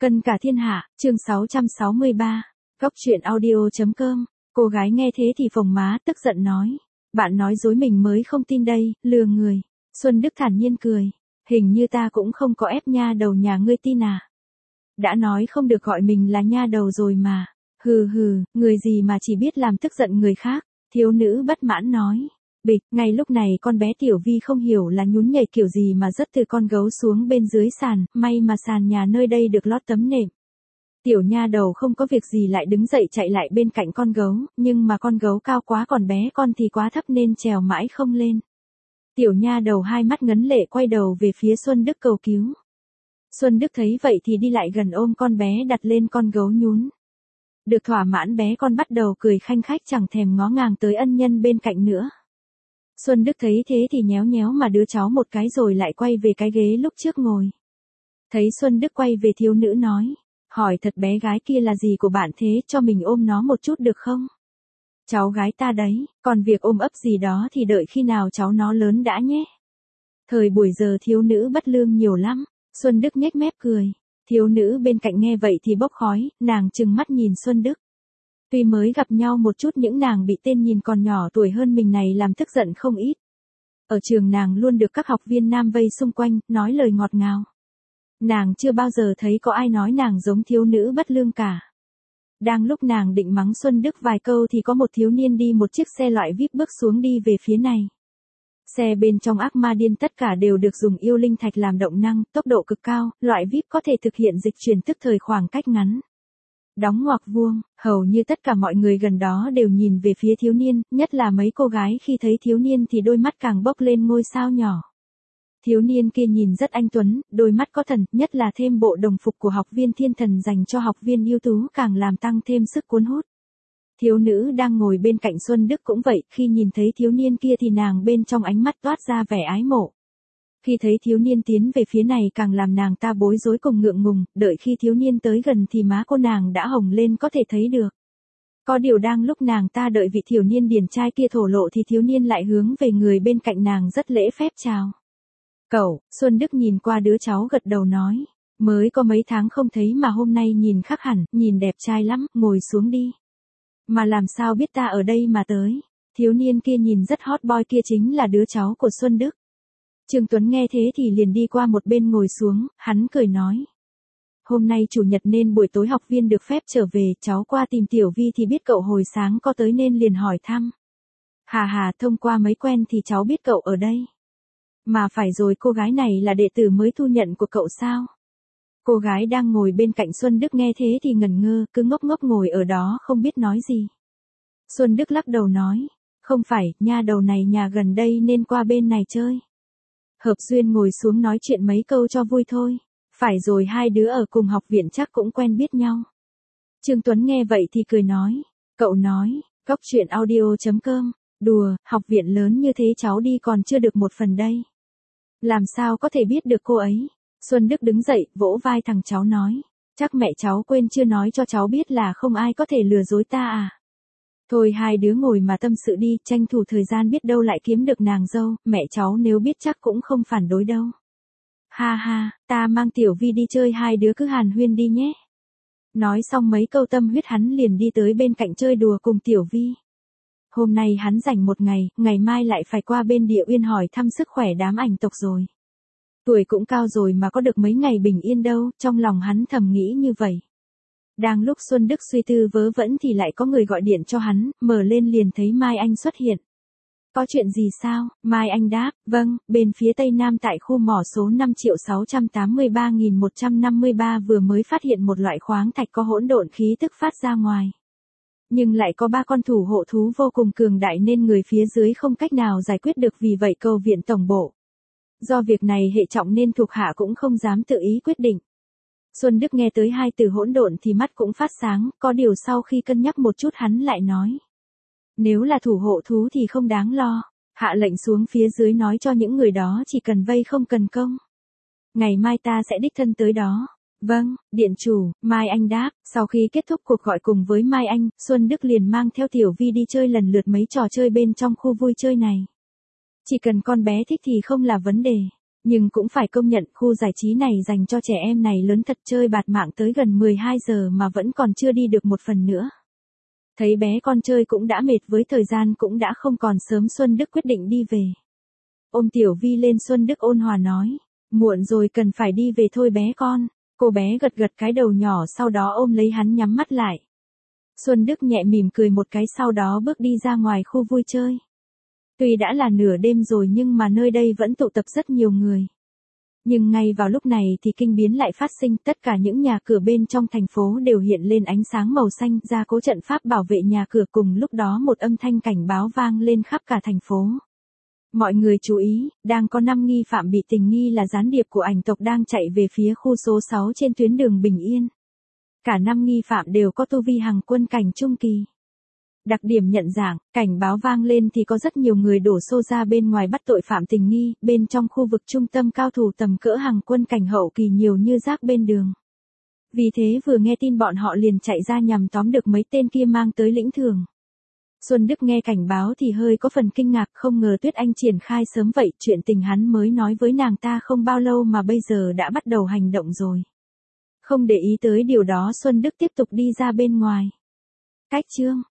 Cân cả thiên hạ, chương 663. Góc truyện audio.com. Cô gái nghe thế thì phồng má, tức giận nói. Bạn nói dối mình mới không tin đây, lừa người. Xuân Đức thản nhiên cười. Hình như ta cũng không có ép nha đầu nhà ngươi tin à. Đã nói không được gọi mình là nha đầu rồi mà. Hừ hừ, người gì mà chỉ biết làm tức giận người khác. Thiếu nữ bất mãn nói. Bịch, ngay lúc này con bé Tiểu Vi không hiểu là nhún nhảy kiểu gì mà rớt từ con gấu xuống bên dưới sàn, may mà sàn nhà nơi đây được lót tấm nệm. Tiểu nha đầu không có việc gì lại đứng dậy chạy lại bên cạnh con gấu, nhưng mà con gấu cao quá còn bé con thì quá thấp nên trèo mãi không lên. Tiểu nha đầu hai mắt ngấn lệ quay đầu về phía Xuân Đức cầu cứu. Xuân Đức thấy vậy thì đi lại gần ôm con bé đặt lên con gấu nhún. Được thỏa mãn bé con bắt đầu cười khanh khách chẳng thèm ngó ngàng tới ân nhân bên cạnh nữa. Xuân Đức thấy thế thì nhéo nhéo mà đứa cháu một cái rồi lại quay về cái ghế lúc trước ngồi. Thấy Xuân Đức quay về thiếu nữ nói, hỏi thật bé gái kia là gì của bạn thế, cho mình ôm nó một chút được không? Cháu gái ta đấy, còn việc ôm ấp gì đó thì đợi khi nào cháu nó lớn đã nhé. Thời buổi giờ thiếu nữ bất lương nhiều lắm, Xuân Đức nhếch mép cười. Thiếu nữ bên cạnh nghe vậy thì bốc khói, nàng trừng mắt nhìn Xuân Đức. Tuy mới gặp nhau một chút những nàng bị tên nhìn còn nhỏ tuổi hơn mình này làm tức giận không ít. Ở trường nàng luôn được các học viên nam vây xung quanh, nói lời ngọt ngào. Nàng chưa bao giờ thấy có ai nói nàng giống thiếu nữ bất lương cả. Đang lúc nàng định mắng Xuân Đức vài câu thì có một thiếu niên đi một chiếc xe loại VIP bước xuống đi về phía này. Xe bên trong ác ma điên tất cả đều được dùng yêu linh thạch làm động năng, tốc độ cực cao, loại VIP có thể thực hiện dịch chuyển tức thời khoảng cách ngắn. Đóng ngoặc vuông, hầu như tất cả mọi người gần đó đều nhìn về phía thiếu niên, nhất là mấy cô gái khi thấy thiếu niên thì đôi mắt càng bốc lên ngôi sao nhỏ. Thiếu niên kia nhìn rất anh tuấn, đôi mắt có thần, nhất là thêm bộ đồng phục của học viên thiên thần dành cho học viên ưu tú càng làm tăng thêm sức cuốn hút. Thiếu nữ đang ngồi bên cạnh Xuân Đức cũng vậy, khi nhìn thấy thiếu niên kia thì nàng bên trong ánh mắt toát ra vẻ ái mộ. Khi thấy thiếu niên tiến về phía này càng làm nàng ta bối rối cùng ngượng ngùng, đợi khi thiếu niên tới gần thì má cô nàng đã hồng lên có thể thấy được. Có điều đang lúc nàng ta đợi vị thiếu niên điển trai kia thổ lộ thì thiếu niên lại hướng về người bên cạnh nàng rất lễ phép chào. Cậu, Xuân Đức nhìn qua đứa cháu gật đầu nói, mới có mấy tháng không thấy mà hôm nay nhìn khác hẳn, nhìn đẹp trai lắm, ngồi xuống đi. Mà làm sao biết ta ở đây mà tới, thiếu niên kia nhìn rất hot boy kia chính là đứa cháu của Xuân Đức. Trương Tuấn nghe thế thì liền đi qua một bên ngồi xuống, hắn cười nói. Hôm nay chủ nhật nên buổi tối học viên được phép trở về, cháu qua tìm Tiểu Vi thì biết cậu hồi sáng có tới nên liền hỏi thăm. Hà hà, thông qua mấy quen thì cháu biết cậu ở đây. Mà phải rồi, cô gái này là đệ tử mới thu nhận của cậu sao? Cô gái đang ngồi bên cạnh Xuân Đức nghe thế thì ngẩn ngơ, cứ ngốc ngốc ngồi ở đó không biết nói gì. Xuân Đức lắc đầu nói, không phải, nha đầu này nhà gần đây nên qua bên này chơi. Hợp duyên ngồi xuống nói chuyện mấy câu cho vui thôi. Phải rồi, hai đứa ở cùng học viện chắc cũng quen biết nhau. Trương Tuấn nghe vậy thì cười nói. Cậu nói, góc truyện audio.com. Đùa, học viện lớn như thế cháu đi còn chưa được một phần đây. Làm sao có thể biết được cô ấy. Xuân Đức đứng dậy, vỗ vai thằng cháu nói. Chắc mẹ cháu quên chưa nói cho cháu biết là không ai có thể lừa dối ta à. Thôi hai đứa ngồi mà tâm sự đi, tranh thủ thời gian biết đâu lại kiếm được nàng dâu, mẹ cháu nếu biết chắc cũng không phản đối đâu. Ha ha, ta mang Tiểu Vi đi chơi, hai đứa cứ hàn huyên đi nhé. Nói xong mấy câu tâm huyết hắn liền đi tới bên cạnh chơi đùa cùng Tiểu Vi. Hôm nay hắn rảnh một ngày, ngày mai lại phải qua bên Địa Uyên hỏi thăm sức khỏe đám ảnh tộc rồi. Tuổi cũng cao rồi mà có được mấy ngày bình yên đâu, trong lòng hắn thầm nghĩ như vậy. Đang lúc Xuân Đức suy tư vớ vẩn thì lại có người gọi điện cho hắn, mở lên liền thấy Mai Anh xuất hiện. Có chuyện gì sao? Mai Anh đáp, vâng, bên phía tây nam tại khu mỏ số 5.683.153 vừa mới phát hiện một loại khoáng thạch có hỗn độn khí tức phát ra ngoài. Nhưng lại có 3 con thủ hộ thú vô cùng cường đại nên người phía dưới không cách nào giải quyết được, vì vậy cầu viện tổng bộ. Do việc này hệ trọng nên thuộc hạ cũng không dám tự ý quyết định. Xuân Đức nghe tới hai từ hỗn độn thì mắt cũng phát sáng, có điều sau khi cân nhắc một chút hắn lại nói. Nếu là thủ hộ thú thì không đáng lo, hạ lệnh xuống phía dưới nói cho những người đó chỉ cần vây không cần công. Ngày mai ta sẽ đích thân tới đó. Vâng, điện chủ, Mai Anh đáp, sau khi kết thúc cuộc gọi cùng với Mai Anh, Xuân Đức liền mang theo Tiểu Vi đi chơi lần lượt mấy trò chơi bên trong khu vui chơi này. Chỉ cần con bé thích thì không là vấn đề. Nhưng cũng phải công nhận khu giải trí này dành cho trẻ em này lớn thật, chơi bạt mạng tới gần 12 giờ mà vẫn còn chưa đi được một phần nữa. Thấy bé con chơi cũng đã mệt, với thời gian cũng đã không còn sớm, Xuân Đức quyết định đi về. Ôm Tiểu Vi lên, Xuân Đức ôn hòa nói, muộn rồi, cần phải đi về thôi bé con. Cô bé gật gật cái đầu nhỏ, sau đó ôm lấy hắn nhắm mắt lại. Xuân Đức nhẹ mỉm cười một cái, sau đó bước đi ra ngoài khu vui chơi. Tuy đã là nửa đêm rồi nhưng mà nơi đây vẫn tụ tập rất nhiều người. Nhưng ngay vào lúc này thì kinh biến lại phát sinh, tất cả những nhà cửa bên trong thành phố đều hiện lên ánh sáng màu xanh, gia cố trận pháp bảo vệ nhà cửa. Cùng lúc đó một âm thanh cảnh báo vang lên khắp cả thành phố. Mọi người chú ý, đang có 5 nghi phạm bị tình nghi là gián điệp của ảnh tộc đang chạy về phía khu số 6 trên tuyến đường Bình Yên. Cả 5 nghi phạm đều có tu vi hằng quân cảnh trung kỳ. Đặc điểm nhận dạng, cảnh báo vang lên thì có rất nhiều người đổ xô ra bên ngoài bắt tội phạm tình nghi, bên trong khu vực trung tâm cao thủ tầm cỡ hằng quân cảnh hậu kỳ nhiều như rác bên đường. Vì thế vừa nghe tin bọn họ liền chạy ra nhằm tóm được mấy tên kia mang tới lĩnh thưởng. Xuân Đức nghe cảnh báo thì hơi có phần kinh ngạc, không ngờ Tuyết Anh triển khai sớm vậy, chuyện tình hắn mới nói với nàng ta không bao lâu mà bây giờ đã bắt đầu hành động rồi. Không để ý tới điều đó, Xuân Đức tiếp tục đi ra bên ngoài. Cách chương